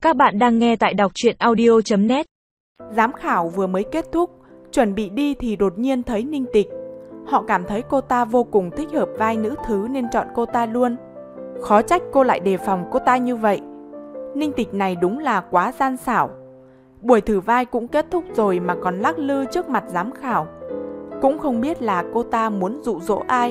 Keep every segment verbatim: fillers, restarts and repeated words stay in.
Các bạn đang nghe tại đọc truyện audio chấm net. Giám khảo vừa mới kết thúc, chuẩn bị đi thì đột nhiên thấy Ninh Tịch. Họ cảm thấy cô ta vô cùng thích hợp vai nữ thứ nên chọn cô ta luôn. Khó trách cô lại đề phòng cô ta như vậy. Ninh Tịch này đúng là quá gian xảo. Buổi thử vai cũng kết thúc rồi mà còn lắc lư trước mặt giám khảo. Cũng không biết là cô ta muốn dụ dỗ ai.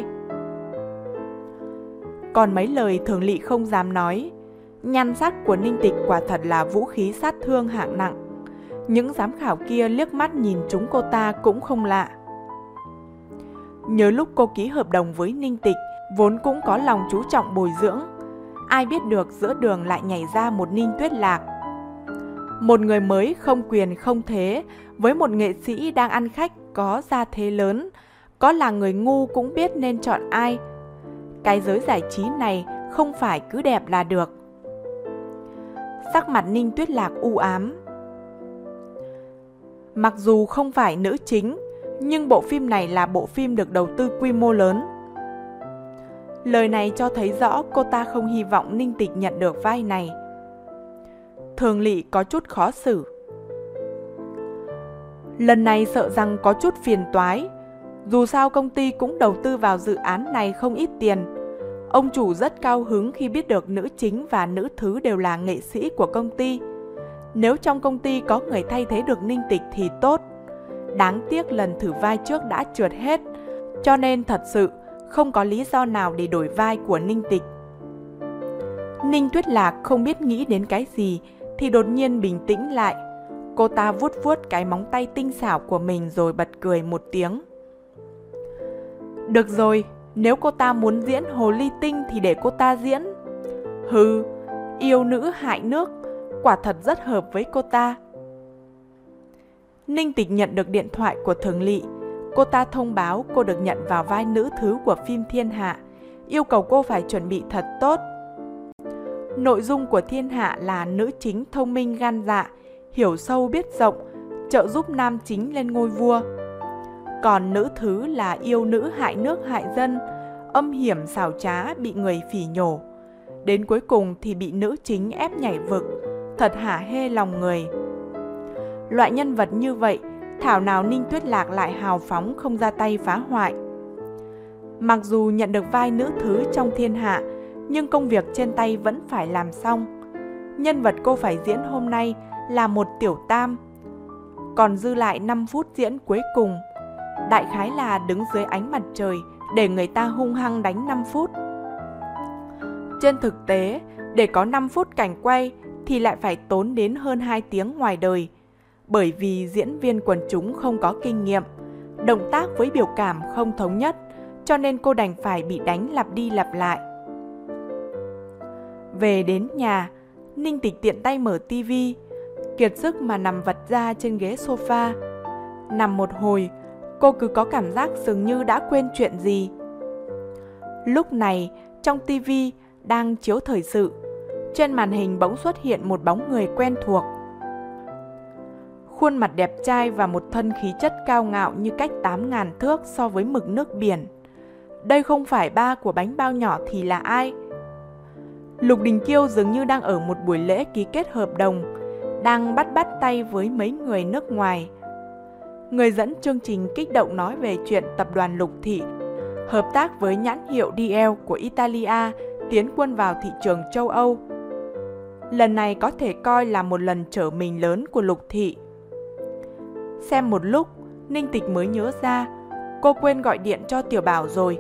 Còn mấy lời Thường Lỵ không dám nói. Nhan sắc của Ninh Tịch quả thật là vũ khí sát thương hạng nặng. Những giám khảo kia liếc mắt nhìn chúng cô ta cũng không lạ. Nhớ lúc cô ký hợp đồng với Ninh Tịch, vốn cũng có lòng chú trọng bồi dưỡng. Ai biết được giữa đường lại nhảy ra một Ninh Tuyết Lạc. Một người mới không quyền không thế, với một nghệ sĩ đang ăn khách có gia thế lớn, có là người ngu cũng biết nên chọn ai. Cái giới giải trí này không phải cứ đẹp là được. Sắc mặt Ninh Tuyết Lạc u ám. Mặc dù không phải nữ chính, nhưng bộ phim này là bộ phim được đầu tư quy mô lớn. Lời này cho thấy rõ cô ta không hy vọng Ninh Tịch nhận được vai này. Thường Lỵ có chút khó xử. Lần này sợ rằng có chút phiền toái. Dù sao công ty cũng đầu tư vào dự án này không ít tiền. Ông chủ rất cao hứng khi biết được nữ chính và nữ thứ đều là nghệ sĩ của công ty. Nếu trong công ty có người thay thế được Ninh Tịch thì tốt. Đáng tiếc lần thử vai trước đã trượt hết, cho nên thật sự không có lý do nào để đổi vai của Ninh Tịch. Ninh Tuyết Lạc không biết nghĩ đến cái gì thì đột nhiên bình tĩnh lại. Cô ta vuốt vuốt cái móng tay tinh xảo của mình rồi bật cười một tiếng. Được rồi, nếu cô ta muốn diễn hồ ly tinh thì để cô ta diễn. Hừ, yêu nữ hại nước, quả thật rất hợp với cô ta. Ninh Tịch nhận được điện thoại của Thường Lỵ. Cô ta thông báo cô được nhận vào vai nữ thứ của phim Thiên Hạ, yêu cầu cô phải chuẩn bị thật tốt. Nội dung của Thiên Hạ là nữ chính thông minh gan dạ, hiểu sâu biết rộng, trợ giúp nam chính lên ngôi vua. Còn nữ thứ là yêu nữ hại nước hại dân, âm hiểm xảo trá bị người phỉ nhổ. Đến cuối cùng thì bị nữ chính ép nhảy vực, thật hả hê lòng người. Loại nhân vật như vậy, thảo nào Ninh Tuyết Lạc lại hào phóng không ra tay phá hoại. Mặc dù nhận được vai nữ thứ trong Thiên Hạ, nhưng công việc trên tay vẫn phải làm xong. Nhân vật cô phải diễn hôm nay là một tiểu tam. Còn dư lại năm phút diễn cuối cùng. Đại khái là đứng dưới ánh mặt trời để người ta hung hăng đánh năm phút. Trên thực tế, để có năm phút cảnh quay thì lại phải tốn đến hơn hai tiếng ngoài đời. Bởi vì diễn viên quần chúng không có kinh nghiệm, động tác với biểu cảm không thống nhất, cho nên cô đành phải bị đánh lặp đi lặp lại. Về đến nhà, Ninh Tịch tiện tay mở tivi, kiệt sức mà nằm vật ra trên ghế sofa. Nằm một hồi, cô cứ có cảm giác dường như đã quên chuyện gì. Lúc này, trong tivi đang chiếu thời sự, trên màn hình bỗng xuất hiện một bóng người quen thuộc. Khuôn mặt đẹp trai và một thân khí chất cao ngạo như cách tám ngàn thước so với mực nước biển. Đây không phải ba của bánh bao nhỏ thì là ai? Lục Đình Kiêu dường như đang ở một buổi lễ ký kết hợp đồng, đang bắt bắt tay với mấy người nước ngoài. Người dẫn chương trình kích động nói về chuyện tập đoàn Lục Thị hợp tác với nhãn hiệu đê lờ của Italia tiến quân vào thị trường châu Âu. Lần này có thể coi là một lần trở mình lớn của Lục Thị. Xem một lúc, Ninh Tịch mới nhớ ra, cô quên gọi điện cho Tiểu Bảo rồi.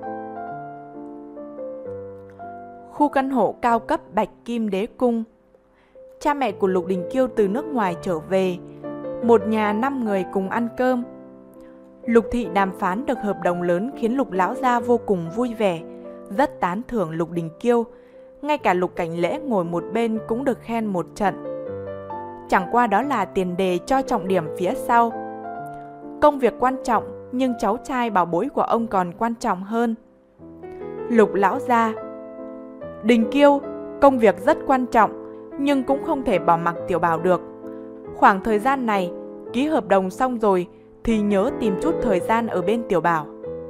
Khu căn hộ cao cấp Bạch Kim Đế Cung. Cha mẹ của Lục Đình Kiêu từ nước ngoài trở về, một nhà năm người cùng ăn cơm. Lục Thị đàm phán được hợp đồng lớn khiến Lục lão gia vô cùng vui vẻ, rất tán thưởng Lục Đình Kiêu. Ngay cả Lục Cảnh Lễ ngồi một bên cũng được khen một trận. Chẳng qua đó là tiền đề cho trọng điểm phía sau. Công việc quan trọng, nhưng cháu trai bảo bối của ông còn quan trọng hơn. Lục lão gia: Đình Kiêu, công việc rất quan trọng, nhưng cũng không thể bỏ mặc Tiểu Bảo được. Khoảng thời gian này, ký hợp đồng xong rồi thì nhớ tìm chút thời gian ở bên Tiểu Bảo.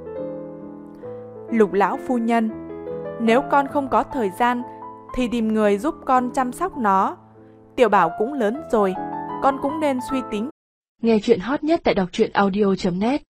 Lục lão phu nhân: Nếu con không có thời gian thì tìm người giúp con chăm sóc nó. Tiểu Bảo cũng lớn rồi, con cũng nên suy tính. Nghe chuyện hot nhất tại đọc truyện audio chấm net.